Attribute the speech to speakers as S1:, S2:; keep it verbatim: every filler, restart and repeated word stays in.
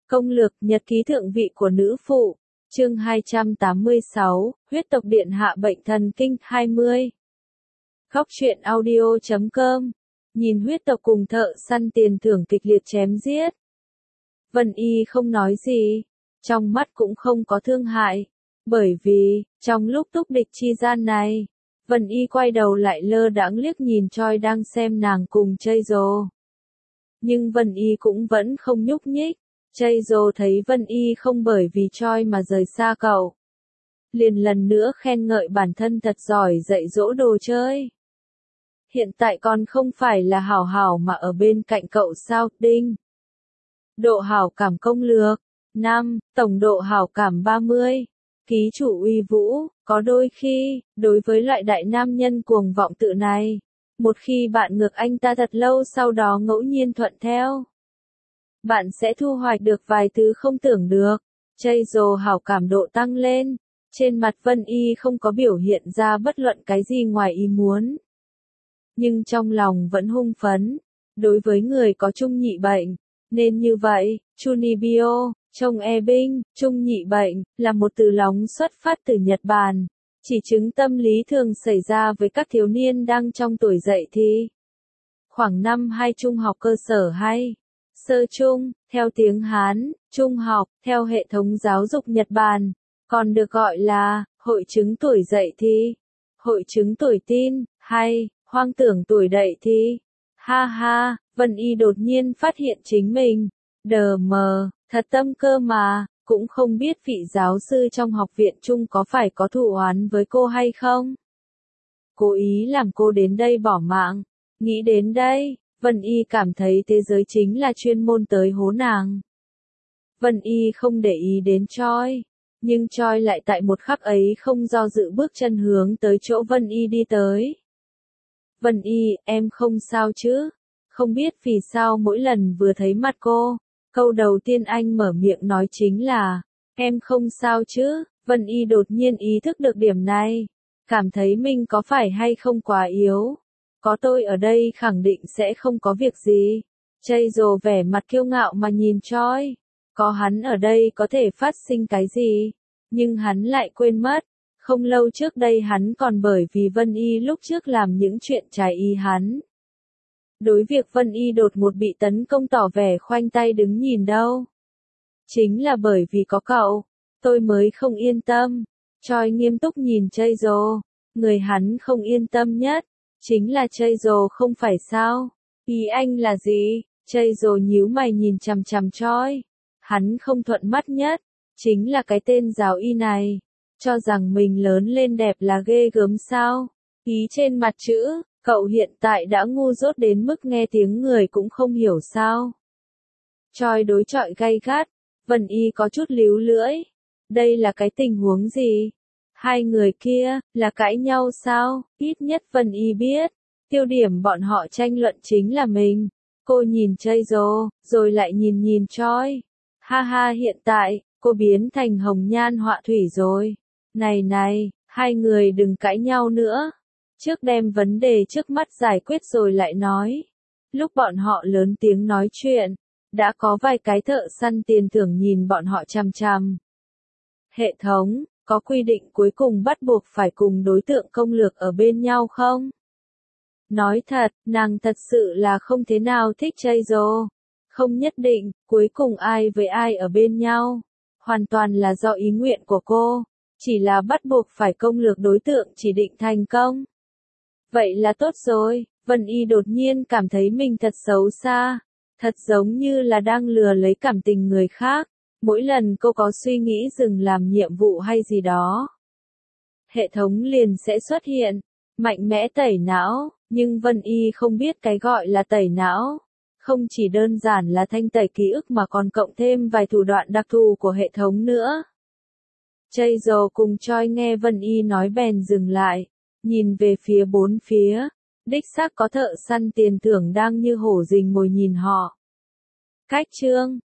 S1: Công lược nhật ký thượng vị của nữ phụ, chương hai trăm tám mươi sáu, huyết tộc điện hạ bệnh thần kinh hai mươi. Khóc truyện audio chấm com, nhìn huyết tộc cùng thợ săn tiền thưởng kịch liệt chém giết. Vân Y không nói gì, trong mắt cũng không có thương hại, bởi vì, trong lúc túc địch chi gian này, Vân Y quay đầu lại lơ đãng liếc nhìn Choi đang xem nàng cùng chơi rồ. Nhưng Vân Y cũng vẫn không nhúc nhích. Chây Dô thấy Vân Y không bởi vì Choi mà rời xa cậu. Liền lần nữa khen ngợi bản thân thật giỏi dạy dỗ đồ chơi. Hiện tại còn không phải là hảo hảo mà ở bên cạnh cậu sao, Đinh. Độ hảo cảm công lược, năm, tổng độ hảo cảm ba mươi. Ký chủ uy vũ, có đôi khi, đối với loại đại nam nhân cuồng vọng tự này, một khi bạn ngược anh ta thật lâu sau đó ngẫu nhiên thuận theo, bạn sẽ thu hoạch được vài thứ không tưởng được. Chây Dô hảo cảm độ tăng lên, trên mặt Vân Y không có biểu hiện ra bất luận cái gì ngoài ý muốn. Nhưng trong lòng vẫn hung phấn, đối với người có chung nhị bệnh, nên như vậy, Chunibyo, trong e binh, chung nhị bệnh, là một từ lóng xuất phát từ Nhật Bản, chỉ chứng tâm lý thường xảy ra với các thiếu niên đang trong tuổi dậy thì. Khoảng năm hai trung học cơ sở hay sơ trung, theo tiếng Hán, trung học, theo hệ thống giáo dục Nhật Bản, còn được gọi là hội chứng tuổi dậy thì, hội chứng tuổi teen, hay hoang tưởng tuổi dậy thì. Ha ha, Vân Y đột nhiên phát hiện chính mình, đờ mờ, thật tâm cơ mà, cũng không biết vị giáo sư trong học viện chung có phải có thù oán với cô hay không. Cố ý làm cô đến đây bỏ mạng, nghĩ đến đây. Vân Y cảm thấy thế giới chính là chuyên môn tới hố nàng. Vân Y không để ý đến Choi, nhưng Choi lại tại một khắc ấy không do dự bước chân hướng tới chỗ Vân Y đi tới. Vân Y, em không sao chứ? Không biết vì sao mỗi lần vừa thấy mặt cô, câu đầu tiên anh mở miệng nói chính là, em không sao chứ? Vân Y đột nhiên ý thức được điểm này, cảm thấy mình có phải hay không quá yếu. Có tôi ở đây khẳng định sẽ không có việc gì. Chây Dô vẻ mặt kiêu ngạo mà nhìn Choi. Có hắn ở đây có thể phát sinh cái gì? Nhưng hắn lại quên mất. Không lâu trước đây hắn còn bởi vì Vân Y lúc trước làm những chuyện trái ý hắn. Đối việc Vân Y đột ngột bị tấn công tỏ vẻ khoanh tay đứng nhìn đâu. Chính là bởi vì có cậu, tôi mới không yên tâm. Choi nghiêm túc nhìn Chây Dô. Người hắn không yên tâm nhất chính là Chây Dô không phải sao? Ý anh là gì? Chây Dô nhíu mày nhìn chằm chằm Choi. Hắn không thuận mắt nhất, chính là cái tên giáo y này. Cho rằng mình lớn lên đẹp là ghê gớm sao? Ý trên mặt chữ, cậu hiện tại đã ngu dốt đến mức nghe tiếng người cũng không hiểu sao? Choi đối chọi gay gắt, Vân Y có chút líu lưỡi. Đây là cái tình huống gì? Hai người kia, là cãi nhau sao? Ít nhất Vân Y biết, tiêu điểm bọn họ tranh luận chính là mình. Cô nhìn Chây Dô, rồi lại nhìn nhìn Choi. Ha ha, hiện tại, cô biến thành hồng nhan họa thủy rồi. Này này, hai người đừng cãi nhau nữa. Trước đem vấn đề trước mắt giải quyết rồi lại nói. Lúc bọn họ lớn tiếng nói chuyện, đã có vài cái thợ săn tiền thưởng nhìn bọn họ chằm chằm. Hệ thống, có quy định cuối cùng bắt buộc phải cùng đối tượng công lược ở bên nhau không? Nói thật, nàng thật sự là không thế nào thích Chây Dô. Không nhất định, cuối cùng ai với ai ở bên nhau. Hoàn toàn là do ý nguyện của cô. Chỉ là bắt buộc phải công lược đối tượng chỉ định thành công. Vậy là tốt rồi, Vân Y đột nhiên cảm thấy mình thật xấu xa. Thật giống như là đang lừa lấy cảm tình người khác. Mỗi lần cô có suy nghĩ dừng làm nhiệm vụ hay gì đó, hệ thống liền sẽ xuất hiện, mạnh mẽ tẩy não, nhưng Vân Y không biết cái gọi là tẩy não. Không chỉ đơn giản là thanh tẩy ký ức mà còn cộng thêm vài thủ đoạn đặc thù của hệ thống nữa. Chây Dô cùng Choi nghe Vân Y nói bèn dừng lại, nhìn về phía bốn phía, đích xác có thợ săn tiền thưởng đang như hổ rình mồi nhìn họ. Cách chương